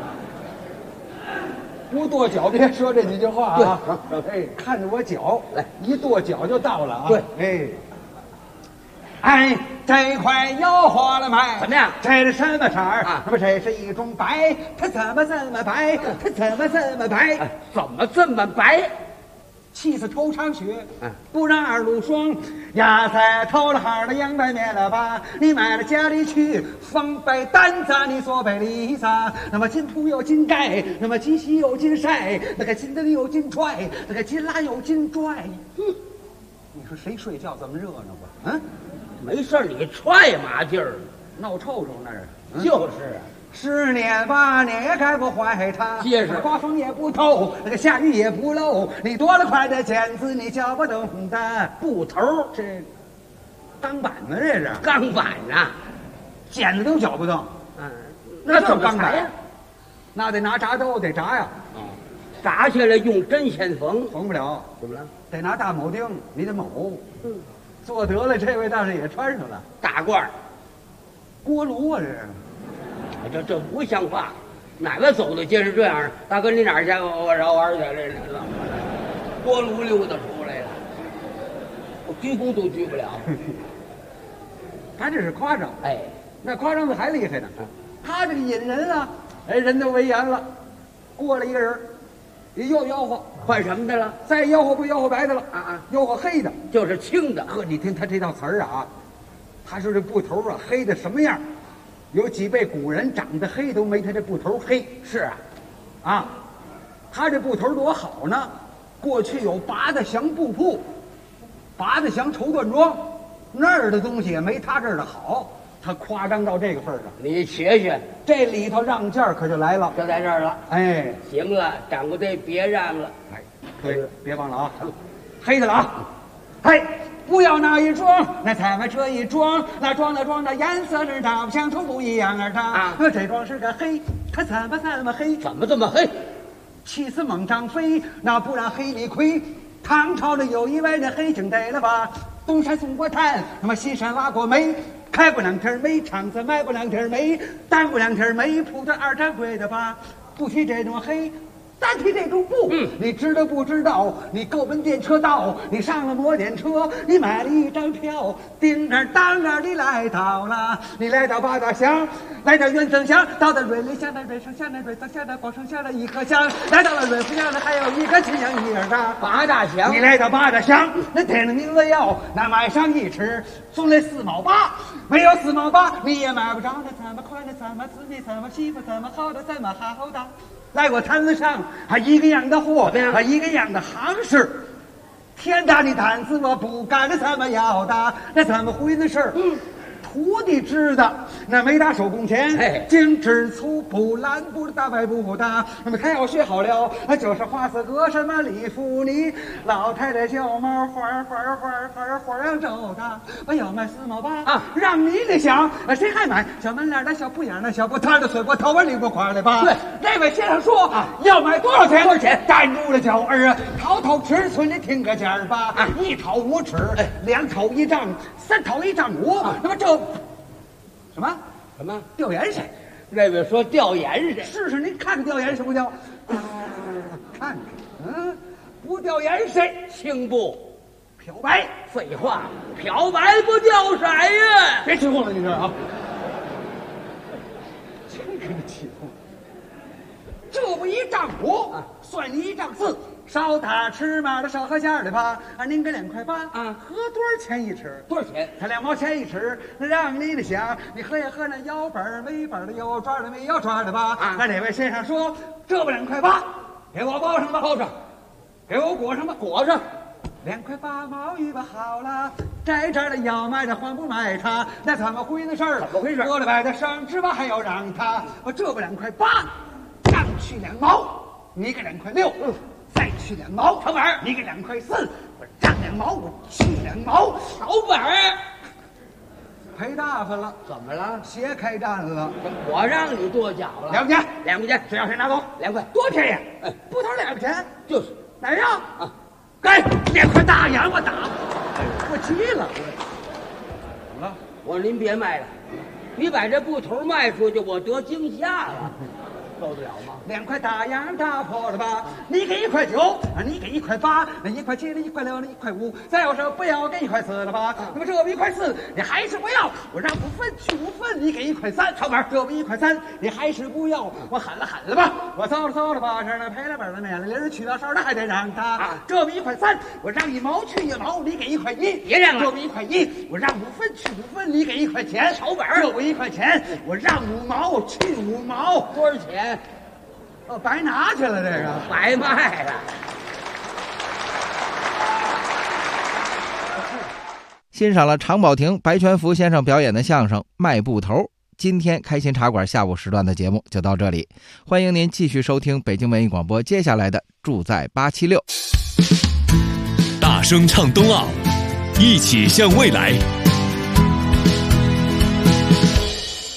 不跺脚别说这几句话啊！哎，看着我脚，来一跺脚就到了啊！ 对， 哎，这块油花了卖， 怎么样？ 这是什么色儿啊？ 那么这是一种白，它怎么这么白？它怎么这么白？ 怎么这么白？ 气死头场雪，不让二路霜。压在头了好的羊白面了吧？你买了家里去，方白单子你做背里子。那么金铺有金盖，那么金锡有金晒，那个金灯有金拽，那个金拉有金拽。你说谁睡觉这么热闹吧？嗯， 没事你踹嘛劲儿？ 闹臭臭那是。 就是 10年8年也改不坏它， 结实， 刮风也不透，那个下雨也不漏。你多了块的剪子，你叫不动的布头， 这钢板呢？这是钢板呐， 剪子都绞不动。 那就刚改呀，那得拿铡刀得铡呀。 炸下来用针线缝， 缝不了。 怎么了？ 得拿大铆钉，你得铆。做得了，这位大师也穿上了大褂锅炉啊， 这不像话。哪个走的街是这样？大哥，你哪儿去？我绕弯去，这锅炉溜达出来了，我鞠躬都鞠不了。 他这是夸张， 哎， 那夸张的还厉害呢。他这个引人啊，哎，人都为言了。过来一个人，又吆喝， 换什么的了？ 再吆喝不吆喝白的了吆喝黑的， 就是青的。 呵，你听他这套词儿啊，他说这布头啊黑的什么样？有几辈古人长得黑都没他这布头黑。 是啊， 他这布头多好呢。过去有八大祥布铺，八大祥绸缎庄，那儿的东西也没他这儿的好。他夸张到这个份儿上， 你学学， 这里头让价可就来了， 就在这儿了。 哎， 行了，掌柜的别让了。 哎，对，别忘了啊，黑的了啊。嘿，不要那一装，那咱们这一装，那装的颜色是大不相同，不一样啊。这装是个黑，它怎么黑？ 怎么这么黑？ 气死猛张飞，那不让黑李逵。唐朝的有一位那黑警逮了吧？东山送过炭，那么西山挖过煤。开不两天煤，厂子卖不两天煤，担不两天煤，铺的二掌柜的吧。不提这种黑，单提这种布。你知道不知道？你购奔电车道，你上了摩电车，你买了一张票，叮当当当你来到了，你来到八大祥，来到元正祥，到了瑞丽祥，那瑞上祥，那瑞上祥，那广上祥，那一颗祥，来到了瑞福祥，那还有一个青阳一儿的八大祥。 你来到八大祥，那点了名字要，那买上一尺，送来4毛8。没有4毛8，你也买不着。那怎么快，那怎么滋，你怎么媳妇怎么好的，怎么好的？来我摊子上，还一个样的货，还一个样的行市。天大的胆子我不敢，那怎么要的？那怎么回的事儿？徒弟知道，那没打手工钱，精致粗布蓝布的大白布的，那么他要学好了，就是花色格什么礼服呢？老太太小毛花样皱的，我要买4毛8啊！让你的想，谁还买？小门脸的小不眼的小不摊的碎布头发里不块的吧？对，这位先生说要买多少钱？多少钱？站住了脚儿啊！掏尺寸，你听个价儿吧！1掏5尺，2掏1丈，3掏1丈5。那么这什么掉颜色？ 那位说掉颜色， 试试您看看掉颜色不掉？看看，不掉颜色， 青布漂白。 废话，漂白不掉色呀！ 别起哄了，你这啊！真给你起哄！这不1丈5，算你1丈4。烧大尺码的烧河馅的吧，您给2块8啊，合多少钱1尺？ 多少钱？ 才2毛钱1尺。让你的想，你喝也喝那有本没本的，有抓的没有抓的吧？那哪位先生说这不2块8，给我包上吧， 包上， 给我裹上吧， 裹上。 2块8毛一吧，好了，这的要卖的还不卖他，那怎么回事？ 怎么回事？ 多了摆的上值吧，还要让他，我这不2块8，上去2毛，你给2块6，再去2毛，成本你给2块4，我让2毛，我去2毛， 老板赔大发了， 怎么了？ 鞋开战了， 我让你跺脚了 ，2块钱 ，2块钱， 谁要谁拿走 ，2块， 多便宜，不掏2块钱， 就是哪儿啊？啊，该2块大洋我打，我急了， 怎么了？我说您别卖了，你把这布头卖出去，我得惊吓了。 受得了吗 ？2块大洋打破了吧？你给1块9，你给1块8，那1块7，那1块6，那1块5，再要是不要给1块4了吧？那么这不1块4，你还是不要？我让5分去5分，你给1块3，成本这不1块3，你还是不要？我狠了吧？我糟了吧？这那赔了本了面了，零去到手的还得让他。这不1块3，我让1毛去1毛，你给1块1， 别让了。 这不1块1，我让5分去5分，你给1块钱， 成本这不1块钱，我让5毛去5毛， 多少钱？ 哦，白拿去了，这个白卖了。 欣赏了常宝霆、白全福先生表演的相声《卖布头》。今天开心茶馆下午时段的节目就到这里，欢迎您继续收听北京文艺广播接下来的《住在876》。 大声唱冬奥，一起向未来。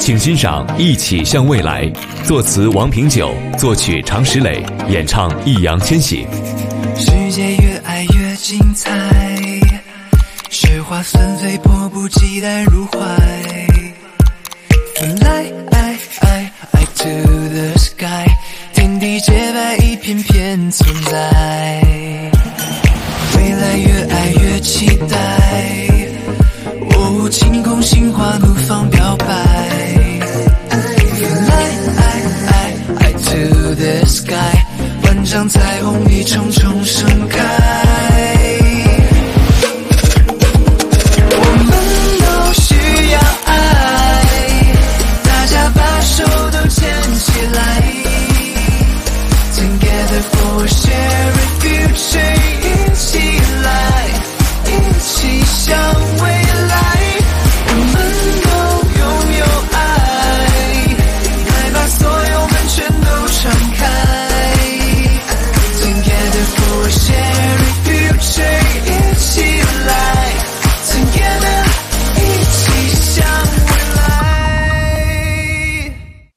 请欣赏《一起向未来》，作词王平久，作曲常石磊，演唱易烊千玺。 世界越爱越精彩，雪花纷飞，迫不及待入怀。Fly to the sky， 天地洁白，一片片存在。未来越爱越期待，晴空心花怒放表白。Fly to the sky， 万丈彩虹一重重盛开。我们都需要爱，大家把手都牵起来。Together for a shared future， 一起来，一起向未来。我们都拥有爱，来把所有门全都敞开。Together for a shared future， 一起来 ，Together 一起向未来。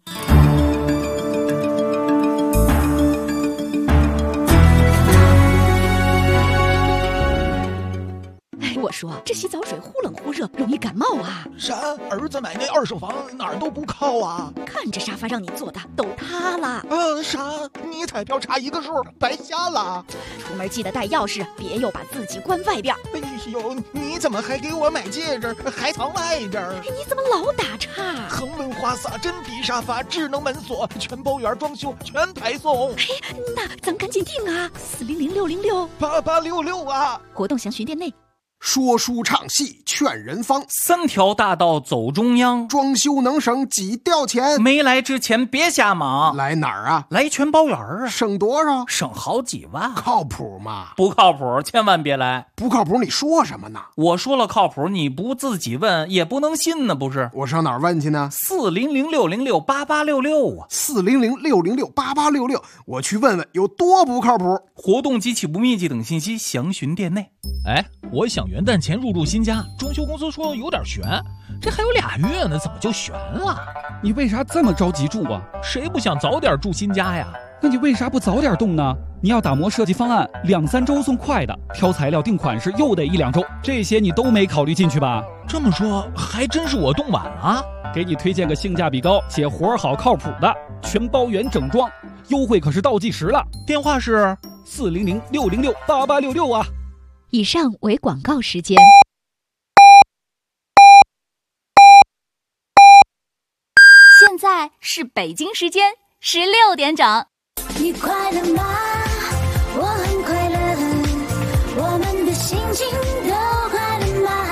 我说这洗澡水忽冷忽热，容易感冒啊！ 啥？儿子买那二手房哪儿都不靠啊！ 看这沙发让你坐的都塌了。 啥？你彩票差一个数，白瞎了。 出门记得带钥匙，别又把自己关外边。 哎呦，你怎么还给我买戒指，还藏外边？ 你怎么老打岔？ 恒温花洒、真皮沙发、智能门锁，全包圆装修，全排送。 哎，那咱赶紧订啊！400-666-8866 啊！ 活动详询店内。 说书唱戏劝人方 ，3条大道走中央， 装修能省几吊钱？ 没来之前别瞎忙。 来哪儿啊？ 来全包圆啊！ 省多少？ 省好几万。 靠谱吗？ 不靠谱，千万别来。 不靠谱你说什么呢？ 我说了靠谱，你不自己问也不能信呢，不是？ 我上哪儿问去呢 ？400-606-8866啊 ！400-606-8866，我去问问有多不靠谱。 活动及其不密集等信息详询店内。 哎，我想元旦前入住新家，装修公司说有点悬，这还有2月呢，怎么就悬了？ 你为啥这么着急住啊？ 谁不想早点住新家呀？ 那你为啥不早点动呢？你要打磨设计方案，2-3周送快的，挑材料定款式又得1-2周，这些你都没考虑进去吧？ 这么说还真是我动晚了。 给你推荐个性价比高且活好靠谱的全包圆整装，优惠可是倒计时了。 电话是 400-606-8866啊。 以上为广告时间。 现在是北京时间16点整。 你快乐吗？我很快乐，我们的心情都快乐吗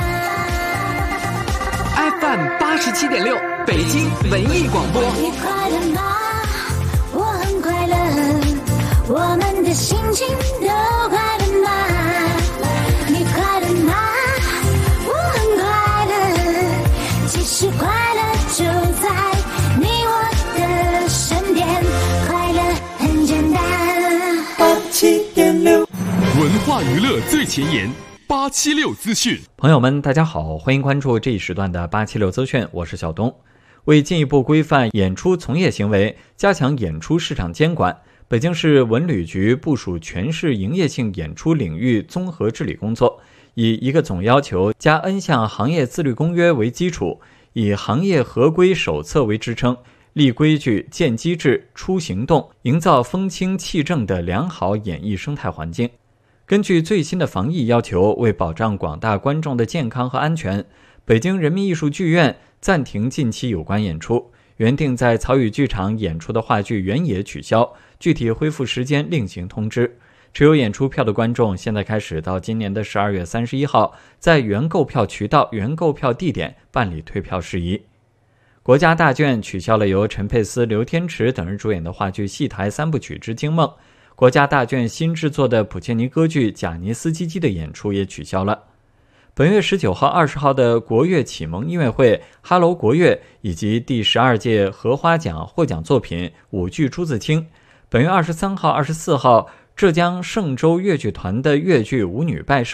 ？FM 87.6，北京文艺广播。 你快乐吗？我很快乐，我们的心情都快乐吗？你快乐吗？我很快乐，其实快乐就在你我的身边，快乐很简单。87.6， 文化娱乐最前沿，876资讯。 朋友们，大家好，欢迎关注这一时段的876资讯，我是小东。为进一步规范演出从业行为，加强演出市场监管，北京市文旅局部署全市营业性演出领域综合治理工作，以一个总要求加 N 项行业自律公约为基础，以行业合规手册为支撑，立规矩、建机制、出行动，营造风清气正的良好演艺生态环境。根据最新的防疫要求，为保障广大观众的健康和安全，北京人民艺术剧院暂停近期有关演出，原定在曹禺剧场演出的话剧《原野》取消，具体恢复时间另行通知。持有演出票的观众现在开始到今年的12月31号，在原购票渠道、原购票地点办理退票事宜。国家大剧院取消了由陈佩斯、刘天池等人主演的话剧《戏台3部曲之惊梦》，国家大剧院新制作的普切尼歌剧《贾尼斯基基》的演出也取消了。本月19号、20号的国乐启蒙音乐会、哈喽国乐以及第12届荷花奖获奖作品舞剧朱自清，本月23号、24号浙江嵊州越剧团的越剧舞女拜寿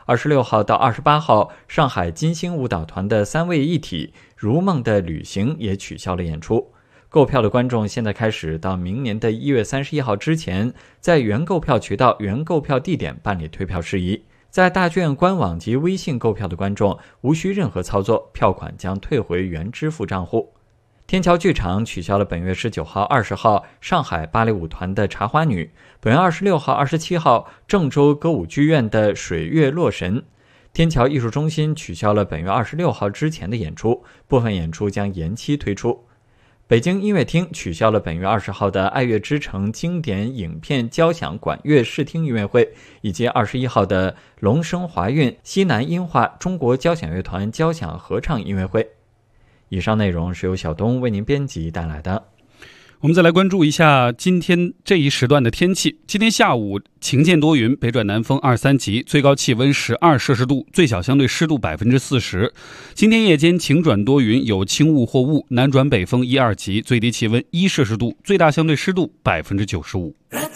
26号到28号，上海金星舞蹈团的3位一体《如梦的旅行》也取消了演出。购票的观众现在开始到明年的1月31号之前，在原购票渠道、原购票地点办理退票事宜。在大剧院官网及微信购票的观众无需任何操作，票款将退回原支付账户。天桥剧场取消了本月19号、20号上海芭蕾舞团的《茶花女》，本月26号、27号郑州歌舞剧院的《水月洛神》。天桥艺术中心取消了本月26号之前的演出，部分演出将延期推出。北京音乐厅取消了本月20号的《爱乐之城》经典影片交响管乐试听音乐会，以及21号的龙声华韵西南音画中国交响乐团交响合唱音乐会。以上内容是由小东为您编辑带来的。 我们再来关注一下今天这一时段的天气。今天下午晴间多云，北转南风2、3级，最高气温12摄氏度，最小相对湿度40%。今天夜间晴转多云，有轻雾或雾，南转北风1、2级，最低气温1摄氏度，最大相对湿度95%。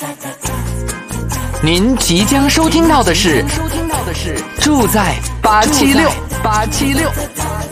您即将收听到的是住在876。